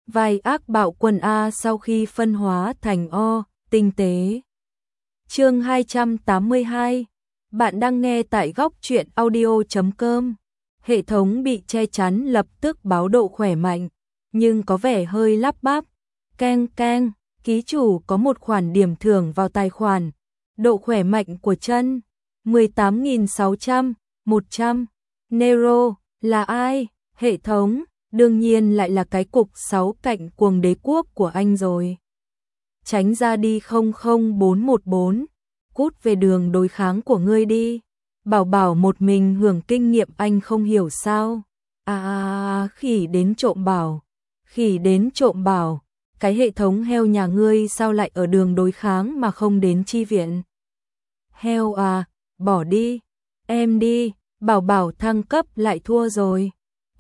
vai ác bạo quân A sau khi phân hóa thành O, tinh tế. Chương 282. Bạn đang nghe tại góc truyện audio.com. Hệ thống bị che chắn lập tức báo độ khỏe mạnh, nhưng có vẻ hơi lắp bắp. Keng keng, ký chủ có một khoản điểm thưởng vào tài khoản. Độ khỏe mạnh của chân 18.600, 100. Nero, là ai? Hệ thống, đương nhiên lại là cái cục 6 cạnh cuồng đế quốc của anh rồi. Tránh ra đi 00414, cút về đường đối kháng của ngươi đi. Bảo bảo một mình hưởng kinh nghiệm anh không hiểu sao. Khỉ đến trộm bảo. Khỉ đến trộm bảo. Cái hệ thống heo nhà ngươi sao lại ở đường đối kháng mà không đến chi viện? Heo à, bỏ đi. Em đi, bảo bảo thăng cấp lại thua rồi.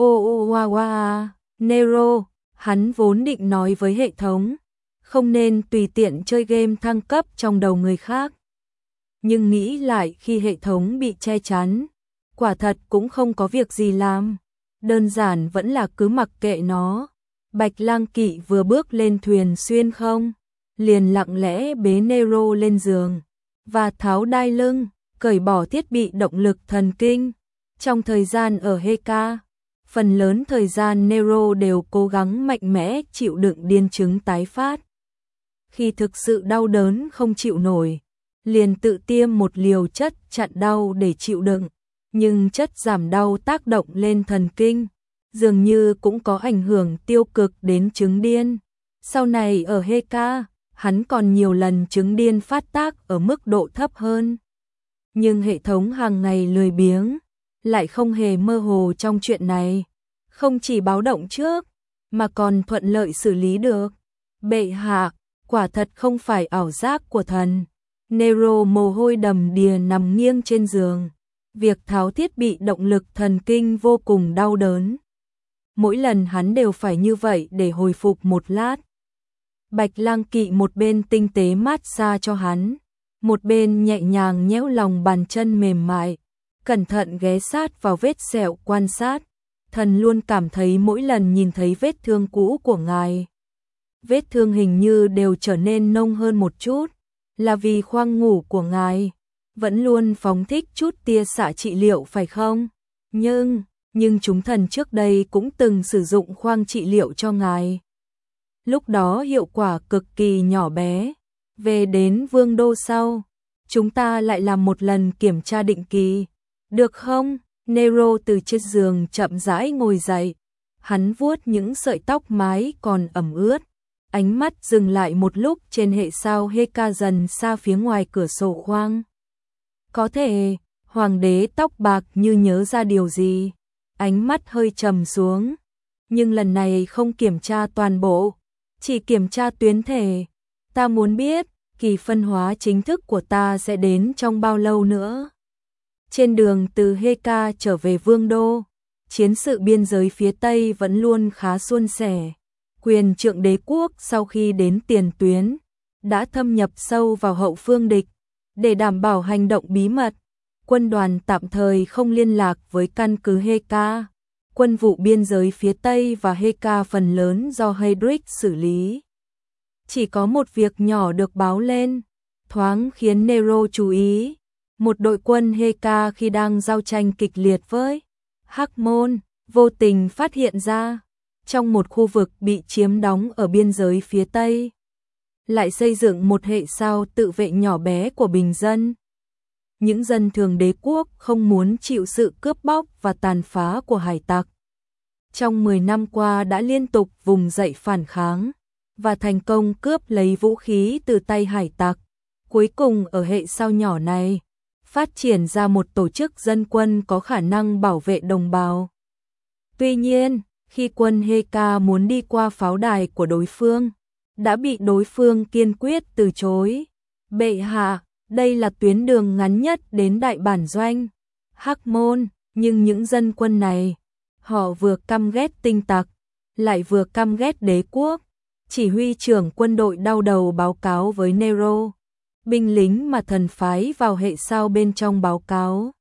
Nero, hắn vốn định nói với hệ thống, không nên tùy tiện chơi game thăng cấp trong đầu người khác. Nhưng nghĩ lại khi hệ thống bị che chắn, quả thật cũng không có việc gì làm. Đơn giản vẫn là cứ mặc kệ nó. Bạch Lang Kỵ vừa bước lên thuyền xuyên không, liền lặng lẽ bế Nero lên giường và tháo đai lưng, cởi bỏ thiết bị động lực thần kinh. Trong thời gian ở Heka, phần lớn thời gian Nero đều cố gắng mạnh mẽ chịu đựng điên chứng tái phát. Khi thực sự đau đớn không chịu nổi, liền tự tiêm một liều chất chặn đau để chịu đựng, nhưng chất giảm đau tác động lên thần kinh, dường như cũng có ảnh hưởng tiêu cực đến chứng điên. Sau này ở Heka, hắn còn nhiều lần chứng điên phát tác ở mức độ thấp hơn. Nhưng hệ thống hàng ngày lười biếng, lại không hề mơ hồ trong chuyện này. Không chỉ báo động trước, mà còn thuận lợi xử lý được. Bệ hạ, quả thật không phải ảo giác của thần. Nero mồ hôi đầm đìa nằm nghiêng trên giường. Việc tháo thiết bị động lực thần kinh vô cùng đau đớn. Mỗi lần hắn đều phải như vậy để hồi phục một lát. Bạch Lang Kỵ một bên tinh tế mát xa cho hắn, một bên nhẹ nhàng nhéo lòng bàn chân mềm mại, cẩn thận ghé sát vào vết sẹo quan sát. Thần luôn cảm thấy mỗi lần nhìn thấy vết thương cũ của ngài, vết thương hình như đều trở nên nông hơn một chút, là vì khoang ngủ của ngài vẫn luôn phóng thích chút tia xạ trị liệu phải không? Nhưng chúng thần trước đây cũng từng sử dụng khoang trị liệu cho ngài. Lúc đó hiệu quả cực kỳ nhỏ bé. Về đến Vương đô sau, chúng ta lại làm một lần kiểm tra định kỳ, được không? Nero từ trên giường chậm rãi ngồi dậy, hắn vuốt những sợi tóc mái còn ẩm ướt, ánh mắt dừng lại một lúc trên hệ sao Heka dần xa phía ngoài cửa sổ khoang. Có thể, hoàng đế tóc bạc như nhớ ra điều gì, ánh mắt hơi trầm xuống, nhưng lần này không kiểm tra toàn bộ, chỉ kiểm tra tuyến thể. Ta muốn biết, kỳ phân hóa chính thức của ta sẽ đến trong bao lâu nữa? Trên đường từ Heka trở về Vương đô, chiến sự biên giới phía Tây vẫn luôn khá suôn sẻ. Quyền trượng đế quốc sau khi đến tiền tuyến, đã thâm nhập sâu vào hậu phương địch. Để đảm bảo hành động bí mật, quân đoàn tạm thời không liên lạc với căn cứ Heka. Quân vụ biên giới phía Tây và Heka phần lớn do Heydrich xử lý. Chỉ có một việc nhỏ được báo lên, thoáng khiến Nero chú ý. Một đội quân Heka khi đang giao tranh kịch liệt với Hắc Môn, vô tình phát hiện ra, trong một khu vực bị chiếm đóng ở biên giới phía Tây, lại xây dựng một hệ sao tự vệ nhỏ bé của bình dân. Những dân thường đế quốc không muốn chịu sự cướp bóc và tàn phá của hải tặc. Trong 10 năm qua đã liên tục vùng dậy phản kháng, và thành công cướp lấy vũ khí từ tay hải tặc. Cuối cùng ở hệ sao nhỏ này, phát triển ra một tổ chức dân quân có khả năng bảo vệ đồng bào. Tuy nhiên, khi quân Heka muốn đi qua pháo đài của đối phương, đã bị đối phương kiên quyết từ chối. Bệ hạ, đây là tuyến đường ngắn nhất đến đại bản doanh Hắc Môn, nhưng những dân quân này, họ vừa căm ghét tinh tặc, lại vừa căm ghét đế quốc. Chỉ huy trưởng quân đội đau đầu báo cáo với Nero, binh lính mà thần phái vào hệ sao bên trong báo cáo.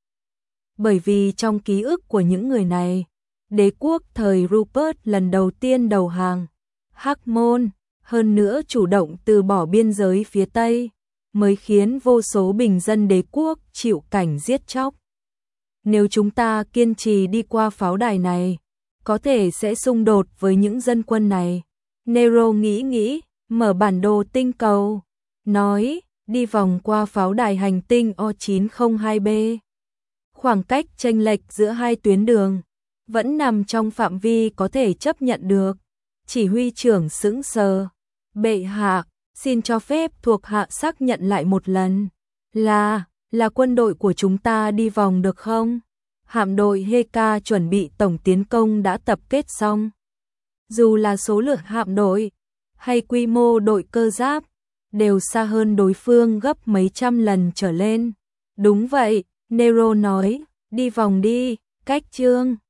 Bởi vì trong ký ức của những người này, đế quốc thời Rupert lần đầu tiên đầu hàng, Hắc Môn, hơn nữa chủ động từ bỏ biên giới phía Tây, mới khiến vô số bình dân đế quốc chịu cảnh giết chóc. Nếu chúng ta kiên trì đi qua pháo đài này, có thể sẽ xung đột với những dân quân này. Nero nghĩ, mở bản đồ tinh cầu, nói, đi vòng qua pháo đài hành tinh O902b. Khoảng cách chênh lệch giữa hai tuyến đường vẫn nằm trong phạm vi có thể chấp nhận được. Chỉ huy trưởng sững sờ. Bệ hạ, xin cho phép thuộc hạ xác nhận lại một lần. Là quân đội của chúng ta đi vòng được không? Hạm đội Heka chuẩn bị tổng tiến công đã tập kết xong. Dù là số lượng hạm đội hay quy mô đội cơ giáp, đều xa hơn đối phương gấp mấy trăm lần trở lên. Đúng vậy, Nero nói, đi vòng đi, cách chương.